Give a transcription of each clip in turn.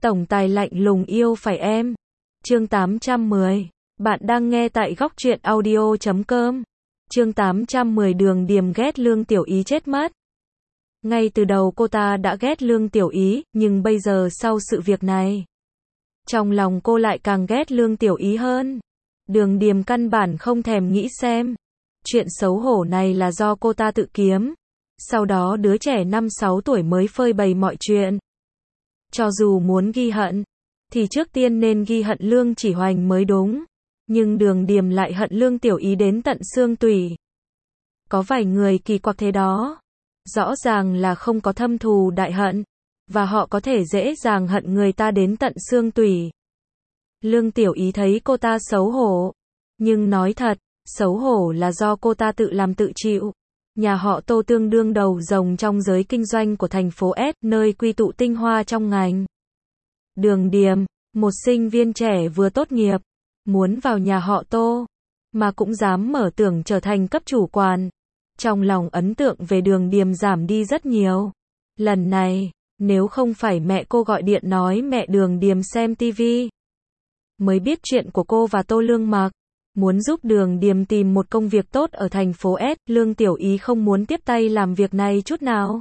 Tổng tài lạnh lùng yêu phải em. Chương 810. Bạn đang nghe tại góc truyện audio.com. Chương 810 Đường Điềm ghét Lương Tiểu Ý chết mất. Ngay từ đầu cô ta đã ghét Lương Tiểu Ý, nhưng bây giờ sau sự việc này, trong lòng cô lại càng ghét Lương Tiểu Ý hơn. Đường Điềm căn bản không thèm nghĩ xem. Chuyện xấu hổ này là do cô ta tự kiếm. Sau đó đứa trẻ 5-6 tuổi mới phơi bày mọi chuyện. Cho dù muốn ghi hận, thì trước tiên nên ghi hận Lương Chỉ Hoành mới đúng. Nhưng Đường Điềm lại hận Lương Tiểu Ý đến tận xương tủy. Có vài người kỳ quặc thế đó. Rõ ràng là không có thâm thù đại hận, và họ có thể dễ dàng hận người ta đến tận xương tủy. Lương Tiểu Ý thấy cô ta xấu hổ. Nhưng nói thật, xấu hổ là do cô ta tự làm tự chịu. Nhà họ Tô tương đương đầu rồng trong giới kinh doanh của thành phố S, nơi quy tụ tinh hoa trong ngành. Đường Điềm, một sinh viên trẻ vừa tốt nghiệp, muốn vào nhà họ Tô, mà cũng dám mở tưởng trở thành cấp chủ quản. Trong lòng ấn tượng về Đường Điềm giảm đi rất nhiều. Lần này, nếu không phải mẹ cô gọi điện nói mẹ Đường Điềm xem TV, mới biết chuyện của cô và Tô Lương Mặc, muốn giúp Đường Điềm tìm một công việc tốt ở thành phố S, Lương Tiểu Ý không muốn tiếp tay làm việc này chút nào.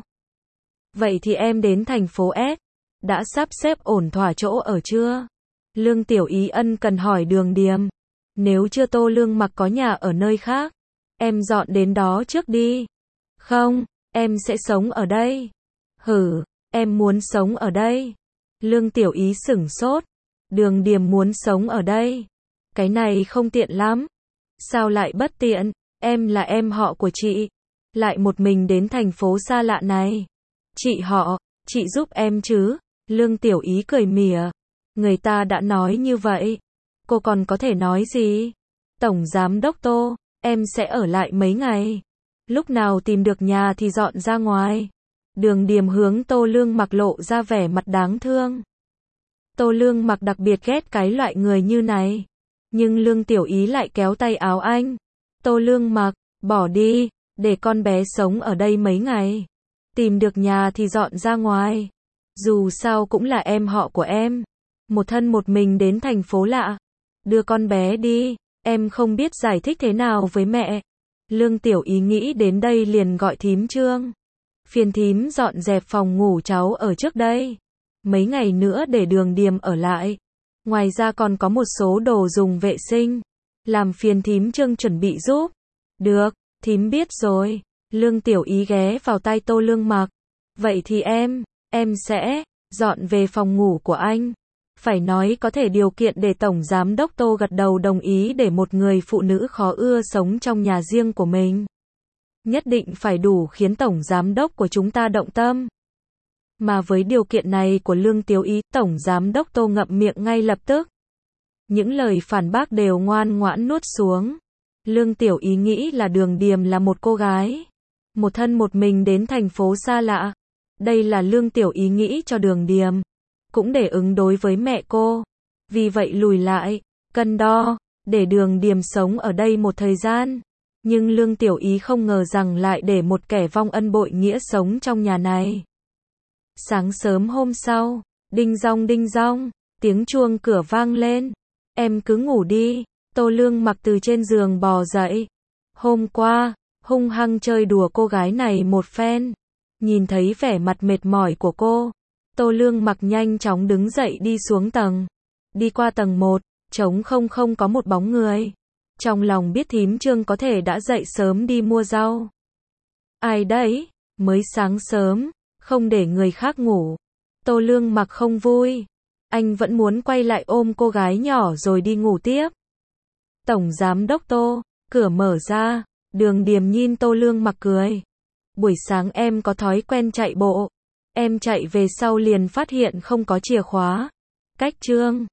Vậy thì em đến thành phố S, đã sắp xếp ổn thỏa chỗ ở chưa? Lương Tiểu Ý ân cần hỏi Đường Điềm. Nếu chưa Tô Lương Mặc có nhà ở nơi khác, em dọn đến đó trước đi. Không, em sẽ sống ở đây. Hử, em muốn sống ở đây. Lương Tiểu Ý sửng sốt. Đường Điềm muốn sống ở đây. Cái này không tiện lắm. Sao lại bất tiện? Em là em họ của chị, lại một mình đến thành phố xa lạ này. Chị họ, chị giúp em chứ? Lương Tiểu Ý cười mỉa. Người ta đã nói như vậy, cô còn có thể nói gì? Tổng giám đốc Tô, em sẽ ở lại mấy ngày. Lúc nào tìm được nhà thì dọn ra ngoài. Đường Điềm hướng Tô Lương Mặc lộ ra vẻ mặt đáng thương. Tô Lương Mặc đặc biệt ghét cái loại người như này. Nhưng Lương Tiểu Ý lại kéo tay áo anh. Tô Lương Mặc, bỏ đi, để con bé sống ở đây mấy ngày. Tìm được nhà thì dọn ra ngoài. Dù sao cũng là em họ của em. Một thân một mình đến thành phố lạ. Đưa con bé đi, em không biết giải thích thế nào với mẹ. Lương Tiểu Ý nghĩ đến đây liền gọi thím Trương. Phiền thím dọn dẹp phòng ngủ cháu ở trước đây. Mấy ngày nữa để Đường Điềm ở lại. Ngoài ra còn có một số đồ dùng vệ sinh. Làm phiền thím Trương chuẩn bị giúp. Được, thím biết rồi. Lương Tiểu Ý ghé vào tai Tô Lương Mặc. Vậy thì em sẽ dọn về phòng ngủ của anh. Phải nói có thể điều kiện để Tổng Giám đốc Tô gật đầu đồng ý để một người phụ nữ khó ưa sống trong nhà riêng của mình. Nhất định phải đủ khiến Tổng Giám đốc của chúng ta động tâm. Mà với điều kiện này của Lương Tiểu Ý, Tổng Giám đốc Tô ngậm miệng ngay lập tức. Những lời phản bác đều ngoan ngoãn nuốt xuống. Lương Tiểu Ý nghĩ là Đường Điềm là một cô gái, một thân một mình đến thành phố xa lạ. Đây là Lương Tiểu Ý nghĩ cho Đường Điềm, cũng để ứng đối với mẹ cô. Vì vậy lùi lại, cân đo, để Đường Điềm sống ở đây một thời gian. Nhưng Lương Tiểu Ý không ngờ rằng lại để một kẻ vong ân bội nghĩa sống trong nhà này. Sáng sớm hôm sau, đinh dong, tiếng chuông cửa vang lên. Em cứ ngủ đi. Tô Lương Mặc từ trên giường bò dậy. Hôm qua, hung hăng chơi đùa cô gái này một phen. Nhìn thấy vẻ mặt mệt mỏi của cô, Tô Lương Mặc nhanh chóng đứng dậy đi xuống tầng. Đi qua tầng 1, trống không có một bóng người. Trong lòng biết thím Trương có thể đã dậy sớm đi mua rau. Ai đấy? Mới sáng sớm, không để người khác ngủ. Tô Lương Mặc không vui. Anh vẫn muốn quay lại ôm cô gái nhỏ rồi đi ngủ tiếp. Tổng Giám đốc Tô, cửa mở ra. Đường Điềm nhìn Tô Lương Mặc cười. Buổi sáng em có thói quen chạy bộ. Em chạy về sau liền phát hiện không có chìa khóa. Cách Trương,